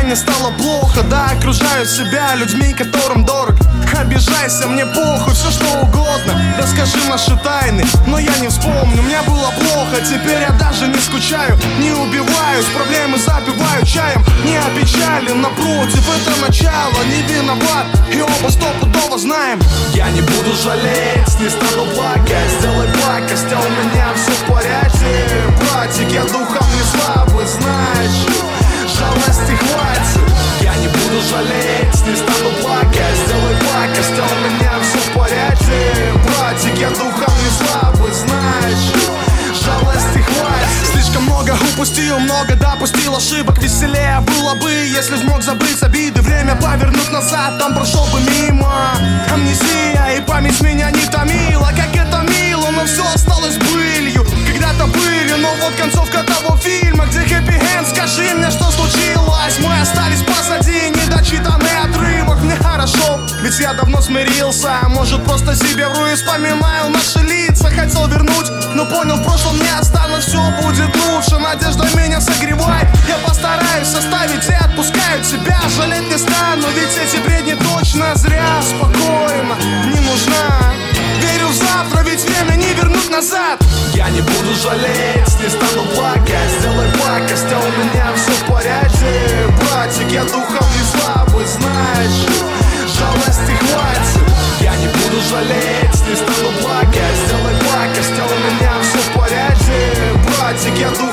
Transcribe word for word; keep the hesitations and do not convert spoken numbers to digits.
мне стало плохо. Да, окружаю себя людьми, которым дорог. Обижайся, мне похуй, все что угодно. Расскажи наши тайны, но я не вспомню. Мне было плохо, теперь я даже не скучаю. Не убиваюсь, проблемы забиваю чаем. Не опечален, напротив, это начало. Не виноват, и оба стопудово знаем. Я не буду жалеть, не стану плакать. Сделай пакость, а у меня все в порядке. Братик, я духом не слабый, знаешь, жалости хватит. Я не буду жалеть, не стану плакать. Сделай пакость, а у меня все в порядке. Братик, я духом не слабый, знаешь, жалости хватит. Слишком много упустил, много допустил ошибок. Веселее было бы, если смог забыть обиды. Время повернуть назад, там прошел бы мимо. Амнезия и память меня не томила. Как это мило, но все осталось былью. Когда-то были, но вот концовка того фильма, где хэппи-энд, скажи мне, что случилось. Мы остались позади, недочитанный отрывок. Мне хорошо, ведь я давно смирился. Может, просто себе вру и вспоминаю наши лица. Хотел вернуть, но понял, в прошлом не останусь. Все будет лучше, надежда меня согревает. Я постараюсь оставить и отпускаю тебя. Жалеть не стану, ведь эти бредни точно зря. Спокойно, не нужна. Верю в завтра, ведь время не вернуть назад. Я не буду жалеть, не стану плакать. Сделай пакость, а у меня все в порядке. Братик, я духом не слабый, знаешь, жалости хватит. Я не буду жалеть, не стану плакать. Сделай пакость, а у меня все в порядке. Братик, я духом